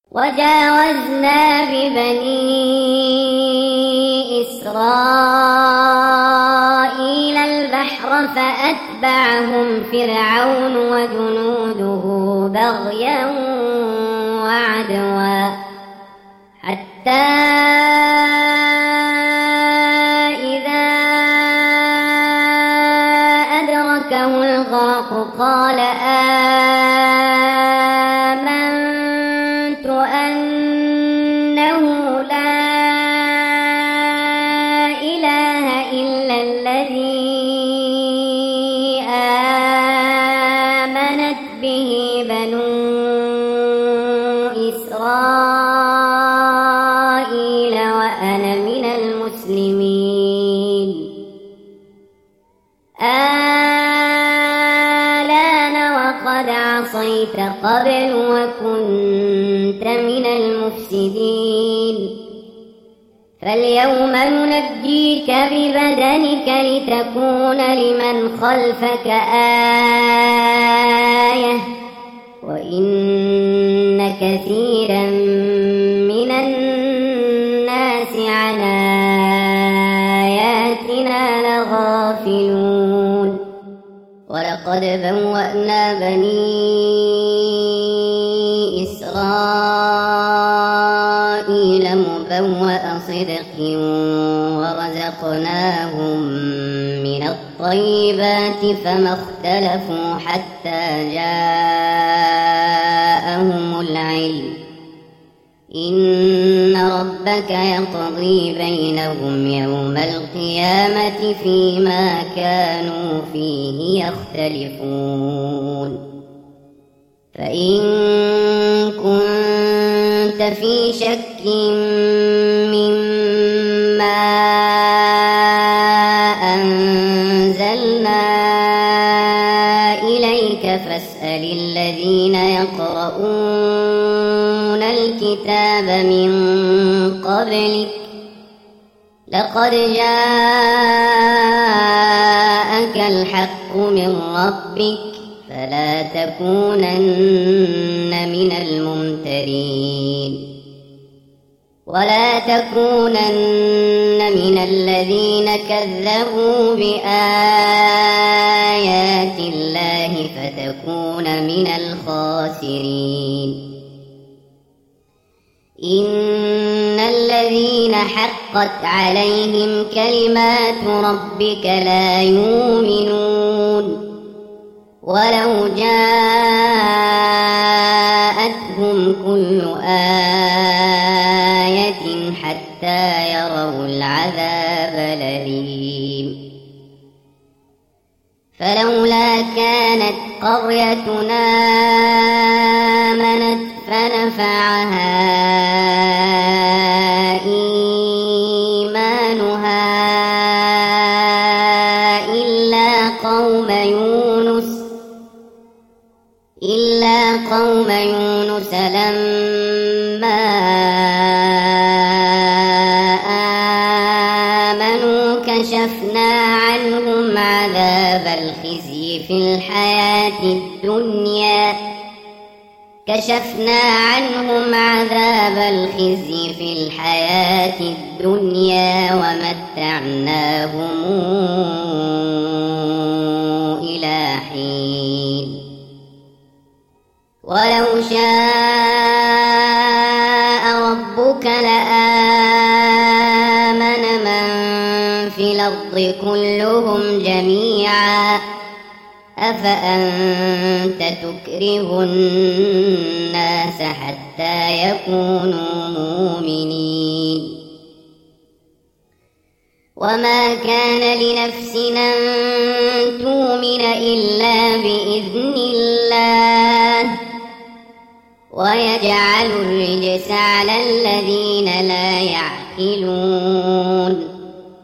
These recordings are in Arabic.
وجاوزنا ببني إسرائيل البحر فأتبعهم فرعون وجنوده بغيا وعدوا حتى إذا أدركه الغرق قال آمنت أنه لا إله إلا الذي آمنت به بنو إسرائيل وأنا من المسلمين الآن وقد عصيت قبل وكنت من المفسدين فاليوم ننجيك ببدنك لتكون لمن خلفك آية وإن كثيرا من الناس عن آياتنا لغافلون ولقد بوأنا بني إسرائيل مبوأ صدق ورزقناهم من الطيبات فما اختلفوا حتى جاءهم العلم إن ربك يقضي بينهم يوم القيامة فيما كانوا فيه يختلفون فإن كنت في شك مما أنزلنا إليك فاسأل الذين يقرؤون الكتاب من قبلك لقد جاءك الحق من ربك فلا تكونن من الممترين ولا تكونن من الذين كذبوا بآيات الله فتكون من الخاسرين إن الذين حقت عليهم كلمات ربك لا يؤمنون ولو جاءتهم كل آية حتى يروا العذاب الأليم فلولا كانت قريتنا آمنت فنفعها إيمانها إلا قوم يونس لما آمنوا كشفنا عنهم عذاب الخزي في الحياة الدنيا ومتعناهم إلى حين ولو شاء ربك لآمن من في الأرض كلهم جميعا أفأنت تكره الناس حتى يكونوا مؤمنين وما كان لنفس أن تؤمن إلا بإذن الله ويجعل الرجس على الذين لا يعقلون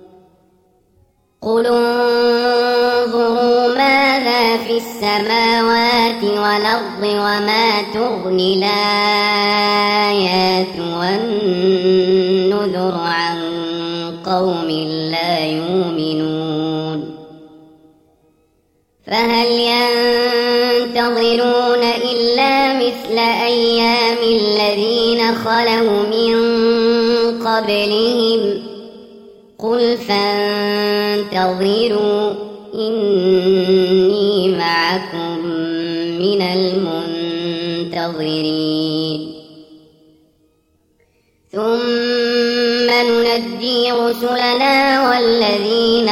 قل انظروا ماذا في السماوات والأرض وما تغني الآيات والنذر عن قوم لا يؤمنون فهل ينتظرون إلا مثل أيام الذين الذين خلوا من قبلهم قل فانتظروا إني معكم من المنتظرين ثم ننجي رسلنا والذين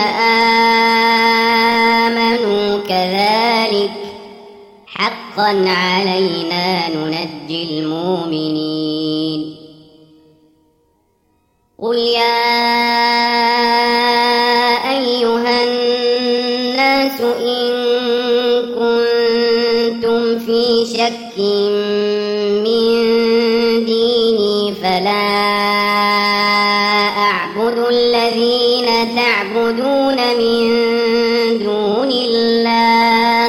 آمنوا كذلك حقا علينا ننجي المؤمنين قل يا أيها الناس إن كنتم في شك من ديني فلا أعبد الذين تعبدون من دون الله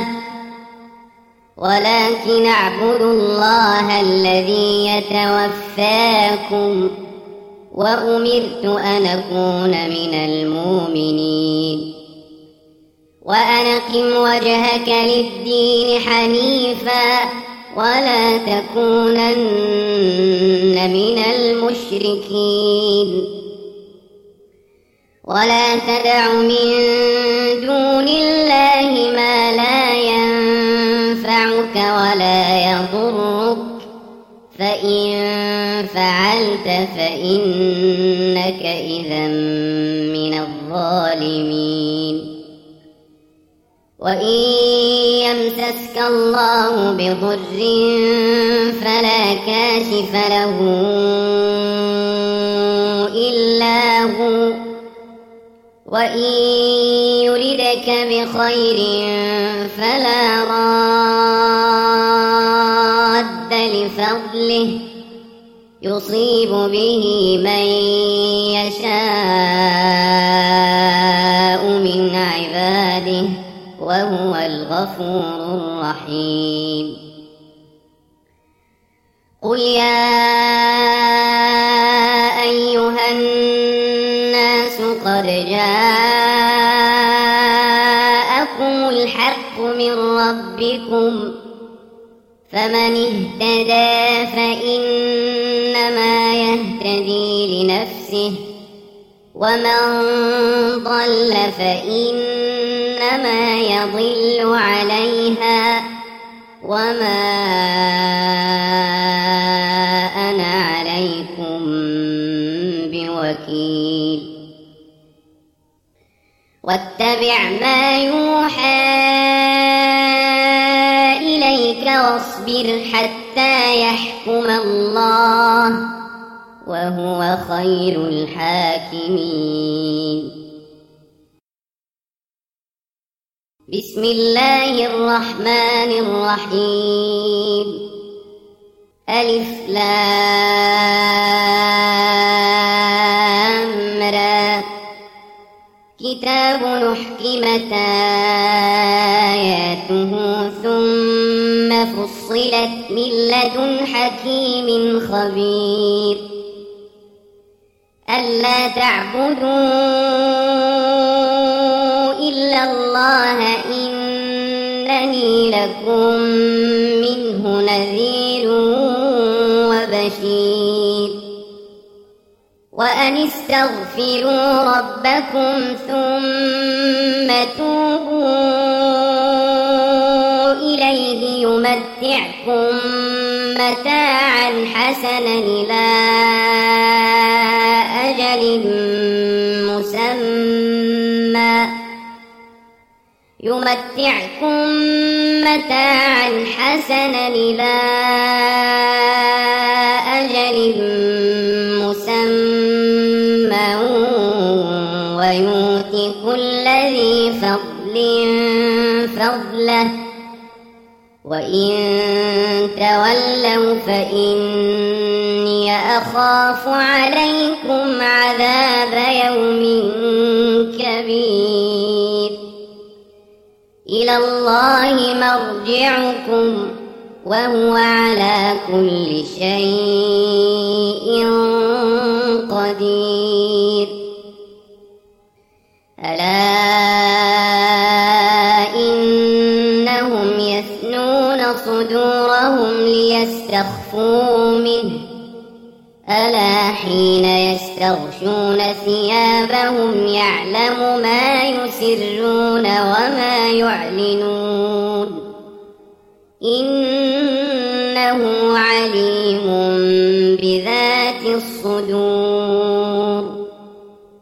ولكن أعبد الله الذي يتوفاكم وأمرت أن أكون من المؤمنين وأن أقم وجهك للدين حنيفا ولا تكونن من المشركين ولا تدع من دون الله ما لا ينفعك ولا يضرك فإن فعلت فإنك إذا من الظالمين وإن يمسسك الله بضر فلا كاشف له إلا هو وإن يردك بخير فلا راد لفضله يصيب به من يشاء من عباده وهو الغفور الرحيم قل يا أيها الناس قد جاءكم الحق من ربكم فمن اهتدى فإنما يهتدي لنفسه ومن ضل فإنما يضل عليها وما أنا عليكم بوكيل واتبع ما يوحى إليك واصبر حتى يحكم الله وهو خير الحاكمين بسم الله الرحمن الرحيم ألف لام را كتاب أحكمت آياته ثم فصلت من لدن حكيم خبير ألا تعبدوا إلا الله إنني لكم منه نذير وبشير وأن استغفروا ربكم ثم توبوا إليه يمتعكم متاعا حسنا إلى أجل مسمى ويؤتي كل ذي فضل فضله وإن تولوا فإني أخاف عليكم عذاب يوم كبير إلى الله مرجعكم وهو على كل شيء قدير ألا إنهم يثنون صدورهم ليستخفوا منه ألا حين يستغشون ثيابهم يعلم ما يسرون وما يعلنون إنه عليم بذات الصدور